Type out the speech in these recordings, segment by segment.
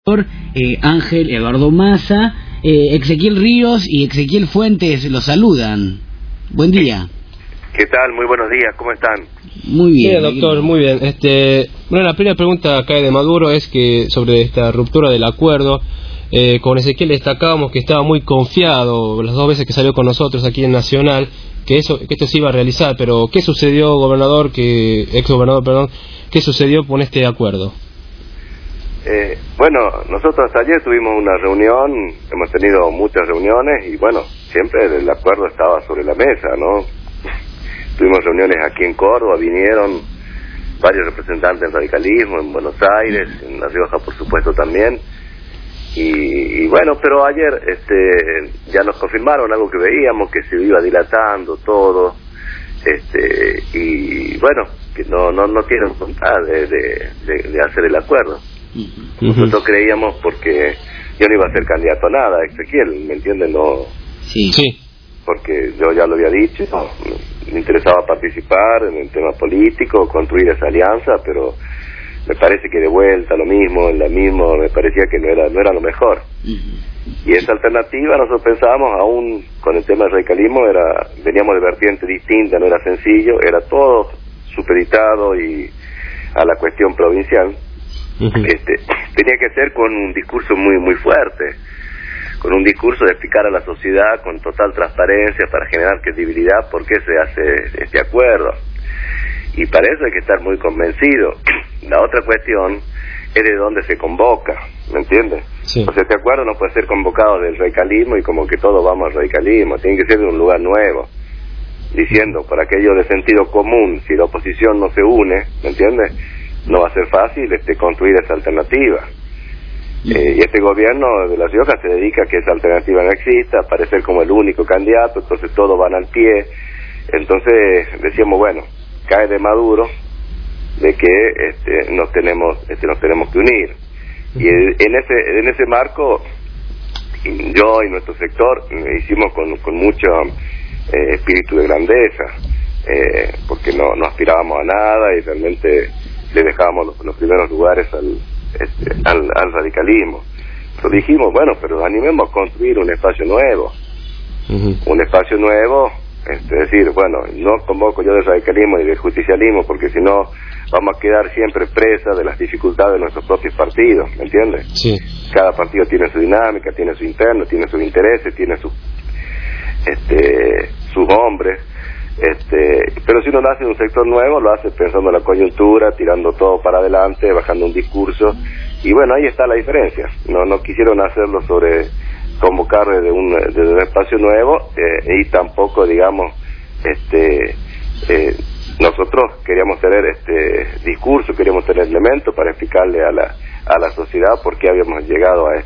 Ángel Eduardo Maza, Ezequiel Ríos y Ezequiel Fuentes los saludan. Buen día. ¿Qué tal? Muy buenos días, ¿cómo están? Muy bien. Doctor, muy bien. Bueno, la primera pregunta acá de Maduro es que sobre esta ruptura del acuerdo, con Ezequiel destacábamos que estaba muy confiado las dos veces que salió con nosotros aquí en Nacional, que esto se iba a realizar, pero ¿qué sucedió, ex gobernador, qué sucedió con este acuerdo? Bueno, nosotros ayer tuvimos una reunión, hemos tenido muchas reuniones y bueno, siempre el acuerdo estaba sobre la mesa, ¿no? Tuvimos reuniones aquí en Córdoba, vinieron varios representantes del radicalismo, en Buenos Aires, en La Rioja por supuesto también, y bueno, pero ayer ya nos confirmaron algo que veíamos, que se iba dilatando todo, y bueno, que no tienen voluntad de hacer el acuerdo. Nosotros creíamos, porque yo no iba a ser candidato a nada, Ezequiel, ¿me entienden? No, sí. Porque yo ya lo había dicho, me interesaba participar en el tema político, construir esa alianza, pero me parece que de vuelta lo mismo, me parecía que no era lo mejor. Y esa alternativa, nosotros pensábamos, aún con el tema del radicalismo, veníamos de vertiente distinta, no era sencillo, era todo supeditado y a la cuestión provincial. Tenía que ser con un discurso muy fuerte, con un discurso de explicar a la sociedad con total transparencia para generar credibilidad por qué se hace este acuerdo, y para eso hay que estar muy convencido. La otra cuestión es de dónde se convoca, ¿me entiendes? Sí. O sea, este acuerdo no puede ser convocado del radicalismo y como que todos vamos al radicalismo, tiene que ser de un lugar nuevo, diciendo, por aquello de sentido común, si la oposición no se une, ¿me entiendes?, no va a ser fácil construir esa alternativa. Y este gobierno de La Rioja se dedica a que esa alternativa no exista, a parecer como el único candidato, entonces todos van al pie. Entonces decíamos, bueno, cae de Maduro de que nos tenemos que unir. Y en ese marco, yo y nuestro sector hicimos con mucho espíritu de grandeza, porque no aspirábamos a nada y realmente le dejábamos los primeros lugares al radicalismo. Pero dijimos, bueno, pero animemos a construir un espacio nuevo, un espacio nuevo, es decir, bueno, no convoco yo del radicalismo y del justicialismo, porque si no vamos a quedar siempre presa de las dificultades de nuestros propios partidos, ¿me entiendes? Sí. Cada partido tiene su dinámica, tiene su interno, tiene sus intereses, tiene sus hombres. Pero si uno lo hace en un sector nuevo, lo hace pensando en la coyuntura, tirando todo para adelante, bajando un discurso, y bueno, ahí está la diferencia. No quisieron hacerlo sobre convocar desde un espacio nuevo, y tampoco, digamos, nosotros queríamos tener discurso, queríamos tener elementos para explicarle a la sociedad por qué habíamos llegado a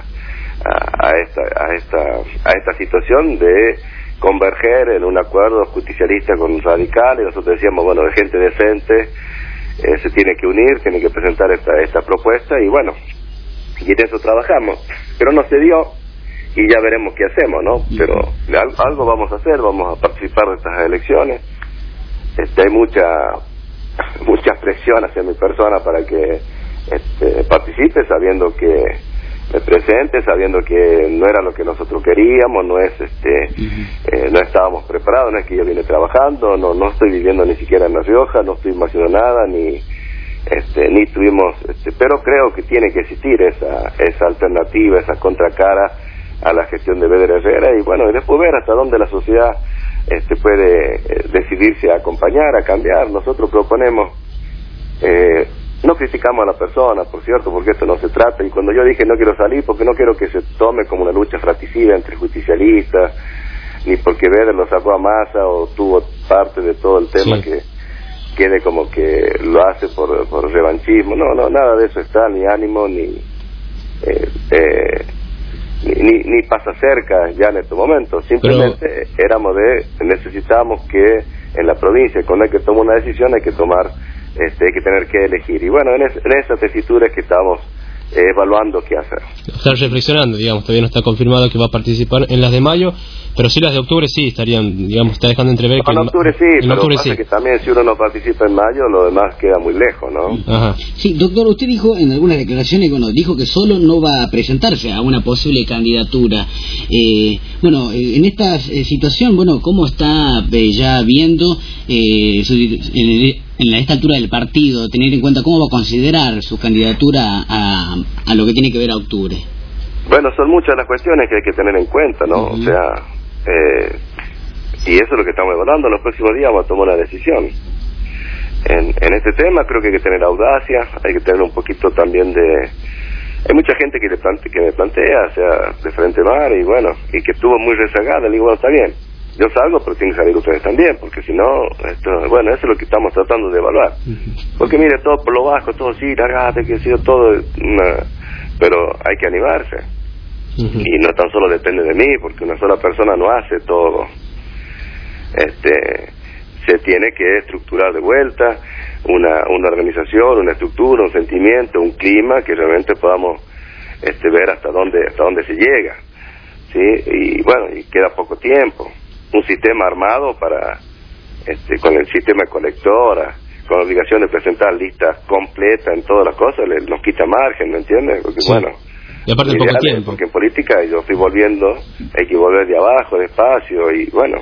esta situación de converger en un acuerdo justicialista con radicales. Y nosotros decíamos, bueno, de gente decente se tiene que unir, tiene que presentar esta propuesta, y bueno, y en eso trabajamos, pero no se dio y ya veremos qué hacemos, ¿no? Pero algo vamos a hacer, vamos a participar de estas elecciones. Hay mucha presión hacia mi persona para que participe, sabiendo que me presente, sabiendo que no era lo que nosotros queríamos, no estábamos preparados, no es que yo vine trabajando, no estoy viviendo ni siquiera en La Rioja, no estoy haciendo nada, ni tuvimos, pero creo que tiene que existir esa alternativa, esa contracara a la gestión de Beder Herrera, y bueno, y después ver hasta dónde la sociedad puede decidirse a acompañar, a cambiar. Nosotros proponemos, no criticamos a la persona, por cierto, porque esto no se trata, y cuando yo dije no quiero salir, porque no quiero que se tome como una lucha fratricida entre justicialistas, ni porque Beder lo sacó a Massa o tuvo parte de todo el tema, sí, que quede como que lo hace por revanchismo. No, nada de eso está, ni ánimo, ni pasa cerca ya en este momento. Simplemente necesitábamos que en la provincia, cuando hay que tomar una decisión, hay que tener que elegir. Y bueno, en esa tesitura es que estamos evaluando qué hacer. Están reflexionando, digamos, todavía no está confirmado que va a participar en las de mayo, pero sí las de octubre sí estarían, digamos, está dejando entrever que... En octubre sí, pero pasa que también si uno no participa en mayo, lo demás queda muy lejos, ¿no? Ajá. Sí, doctor, usted dijo en algunas declaraciones, bueno, dijo que solo no va a presentarse a una posible candidatura. En esta situación, bueno, ¿cómo está ya viendo en esta altura del partido, tener en cuenta cómo va a considerar su candidatura a lo que tiene que ver a octubre? Bueno, son muchas las cuestiones que hay que tener en cuenta, ¿no? O sea, y eso es lo que estamos evaluando. En los próximos días vamos a tomar una decisión. En este tema creo que hay que tener audacia, hay que tener un poquito también de... Hay mucha gente que me plantea, o sea, de Frente Mar, y bueno, y que estuvo muy rezagada. Le digo, bueno, está bien, yo salgo, pero tienen que salir ustedes también, porque si no, bueno, eso es lo que estamos tratando de evaluar. Porque mire, todo por lo bajo, todo sí, largate, que ha sido todo, pero hay que animarse. Y no tan solo depende de mí, porque una sola persona no hace todo. Se tiene que estructurar de vuelta una organización, una estructura, un sentimiento, un clima que realmente podamos ver hasta dónde se llega, ¿sí? Y bueno, y queda poco tiempo. Un sistema armado para con el sistema de colectora, con la obligación de presentar listas completas en todas las cosas, nos quita margen, ¿me entiendes? Porque sí. Bueno, y aparte poco tiempo. Porque en política yo estoy volviendo, hay que volver de abajo, despacio, y bueno,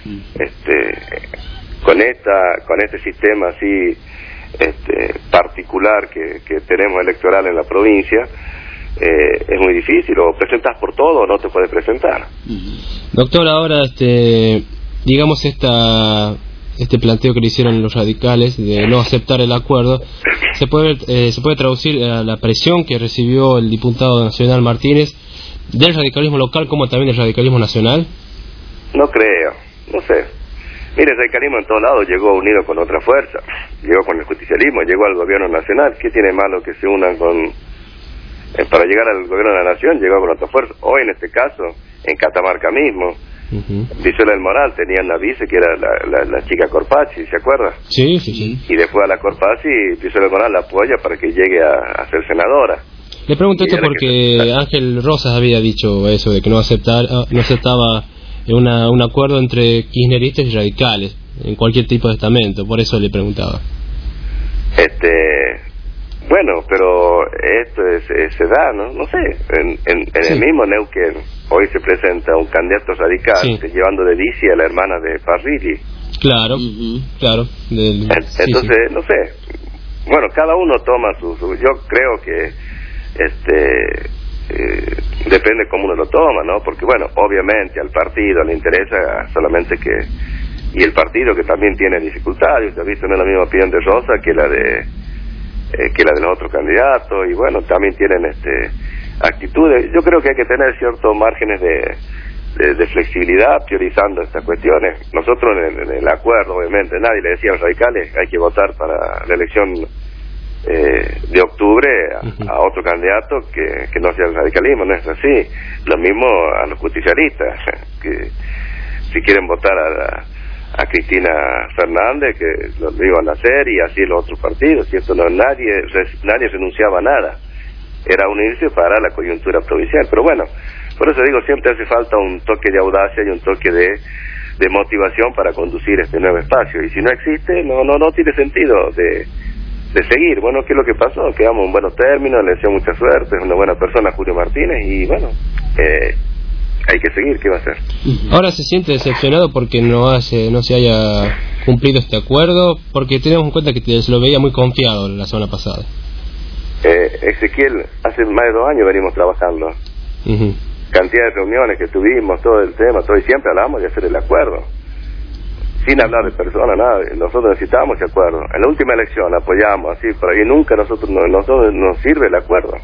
con este sistema así particular que tenemos electoral en la provincia, es muy difícil, o presentas por todo o no te puedes presentar. Doctor, ahora digamos este planteo que le hicieron los radicales de no aceptar el acuerdo, se puede traducir a la presión que recibió el diputado nacional Martínez del radicalismo local como también del radicalismo nacional. No creo, no sé. Mire, el radicalismo en todos lados llegó unido con otra fuerza, llegó con el justicialismo, llegó al gobierno nacional. ¿Qué tiene malo que se unan con para llegar al gobierno de la nación? Llegó con otra fuerza. Hoy en este caso, en Catamarca mismo, Brizuela del Moral tenía una vice que era la chica Corpacci, ¿se acuerda? Sí. Y después a la Corpacci, Brizuela del Moral la apoya para que llegue a ser senadora. Le pregunto esto porque Ángel Rosas había dicho eso, de que no aceptaba un acuerdo entre kirchneristas y radicales en cualquier tipo de estamento, por eso le preguntaba. Bueno, pero esto se da, ¿no? sé, en el mismo Neuquén hoy se presenta un candidato radical llevando de bici a la hermana de Parrilli. Claro. Entonces, no sé, bueno, cada uno toma yo creo que depende cómo uno lo toma, ¿no? Porque bueno, obviamente al partido le interesa solamente y el partido que también tiene dificultades, usted ha visto, no es la misma opinión de Rosa que la de los otros candidatos, y bueno, también tienen actitudes. Yo creo que hay que tener ciertos márgenes de flexibilidad priorizando estas cuestiones. Nosotros en el acuerdo, obviamente, nadie le decía a los radicales hay que votar para la elección de octubre a otro candidato que no sea el radicalismo, no es así. Lo mismo a los justicialistas, que si quieren votar a Cristina Fernández, que lo iban a hacer, y así los otros partidos, y esto nadie renunciaba a nada, era unirse para la coyuntura provincial. Pero bueno, por eso digo, siempre hace falta un toque de audacia y un toque de motivación para conducir este nuevo espacio, y si no existe, no tiene sentido de seguir. Bueno, ¿qué es lo que pasó? Quedamos en buenos términos, le deseo mucha suerte, es una buena persona Julio Martínez, y bueno, hay que seguir, ¿qué va a hacer? Ahora se siente decepcionado porque no se haya cumplido este acuerdo, porque tenemos en cuenta que se lo veía muy confiado la semana pasada. Ezequiel, hace más de 2 años venimos trabajando, cantidad de reuniones que tuvimos, todo el tema, y siempre hablamos de hacer el acuerdo, sin hablar de personas, nada. Nosotros necesitábamos ese acuerdo. En la última elección apoyamos, así, por ahí nunca nosotros nos sirve el acuerdo.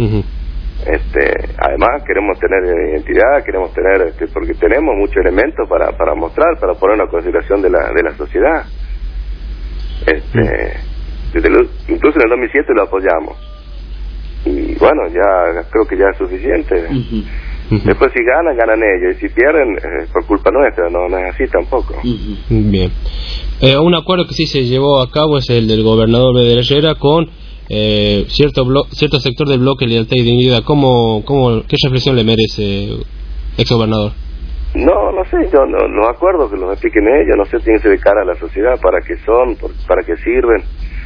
Además queremos tener identidad, queremos tener, porque tenemos muchos elementos para mostrar, para poner en consideración de la sociedad. Incluso en el 2007 lo apoyamos, y bueno, ya creo que ya es suficiente. Después si ganan ellos, y si pierden, por culpa nuestra, no es así tampoco. Bien. Un acuerdo que sí se llevó a cabo es el del gobernador Beder Herrera con cierto sector del bloque Lealtad y Dignidad. ¿Qué reflexión le merece, exgobernador? No sé, yo no, los acuerdos que los expliquen ellos, no sé, tienen que ser de cara a la sociedad, para qué son, para qué sirven.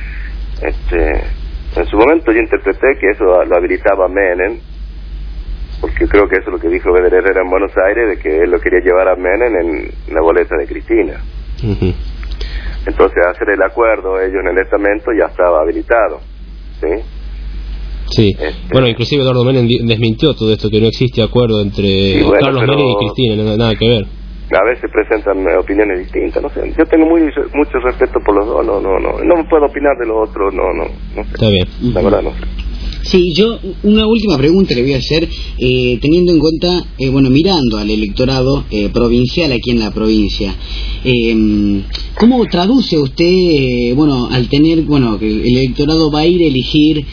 En su momento yo interpreté que eso lo habilitaba Menem, porque creo que eso es lo que dijo Beder Herrera en Buenos Aires, de que él lo quería llevar a Menem en la boleta de Cristina. Uh-huh. Entonces, hacer el acuerdo ellos en el estamento ya estaba habilitado, ¿sí? Sí, bueno, inclusive Eduardo Menem desmintió todo esto, que no existe acuerdo entre Carlos Menem y Cristina, nada que ver. A veces presentan opiniones distintas, no sé. Yo tengo mucho respeto por los dos, no me puedo opinar de los otros, no sé. Está bien. La verdad no sé. Sí, yo una última pregunta le voy a hacer, teniendo en cuenta, mirando al electorado provincial aquí en la provincia, ¿cómo traduce usted, al tener, que el electorado va a ir a elegir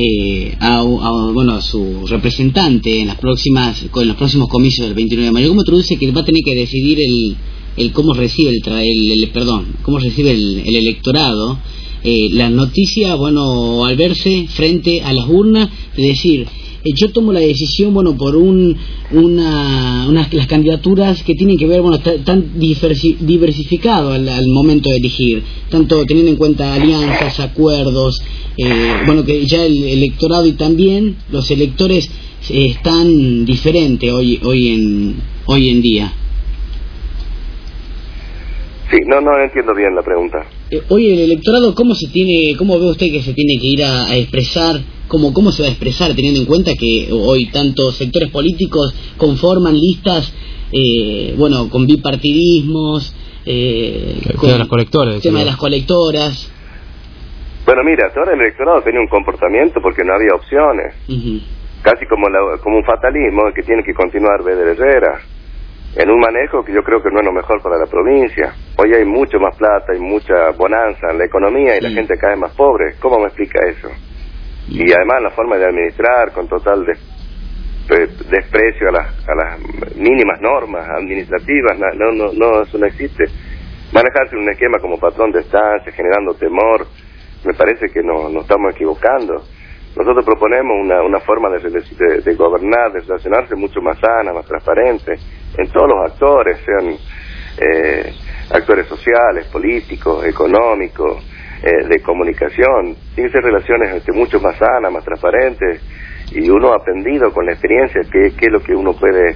a su representante en los próximos comicios del 29 de mayo? ¿Cómo traduce que va a tener que decidir el cómo recibe el electorado la noticia, al verse frente a las urnas, de decir, yo tomo la decisión, por las candidaturas que tienen que ver, tan diversificado al momento de elegir, tanto teniendo en cuenta alianzas, acuerdos, que ya el electorado y también los electores están diferentes hoy en día. Sí, no entiendo bien la pregunta. Hoy el electorado, ¿cómo ve usted que se tiene que ir a expresar? ¿Cómo se va a expresar, teniendo en cuenta que hoy tantos sectores políticos conforman listas, con bipartidismos, con las colectoras, el tema de las colectoras? Bueno, mira, hasta ahora el electorado tenía un comportamiento porque no había opciones. Uh-huh. Casi como un fatalismo que tiene que continuar Beder Herrera, en un manejo que yo creo que no es lo mejor para la provincia. Hoy hay mucho más plata y mucha bonanza en la economía y la gente cada vez más pobre. ¿Cómo me explica eso? Y además la forma de administrar con total desprecio a las mínimas normas administrativas, eso no existe. Manejarse un esquema como patrón de estancia, generando temor, me parece que nos estamos equivocando. Nosotros proponemos una forma de gobernar, de relacionarse mucho más sana, más transparente, en todos los actores, sean actores sociales, políticos, económicos, de comunicación. Tienen que ser relaciones mucho más sanas, más transparentes, y uno ha aprendido con la experiencia qué es lo que uno puede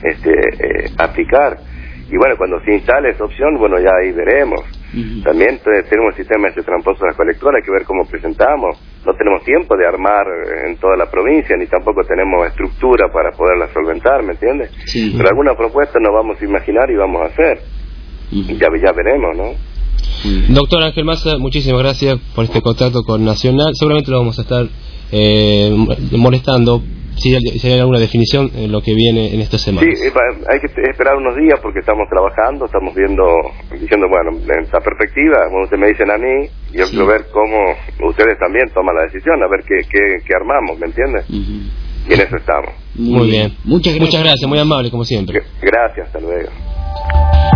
aplicar. Y cuando se instale esa opción, ya ahí veremos. Uh-huh. También tenemos el sistema tramposo de las colectoras, hay que ver cómo presentamos. No tenemos tiempo de armar en toda la provincia, ni tampoco tenemos estructura para poderla solventar, ¿me entiendes? Sí. Pero alguna propuesta nos vamos a imaginar y vamos a hacer. Uh-huh. Y ya veremos, ¿no? Uh-huh. Doctor Ángel Massa, muchísimas gracias por este contacto con Nacional. Seguramente lo vamos a estar molestando si hay alguna definición en lo que viene en estas semanas. Sí, hay que esperar unos días porque estamos trabajando, estamos diciendo, en esta perspectiva, ustedes me dicen a mí, yo quiero ver cómo ustedes también toman la decisión, a ver qué armamos, ¿me entiendes? Uh-huh. Y en eso estamos. Muy bien. Muchas gracias, muy amable como siempre. Gracias, hasta luego.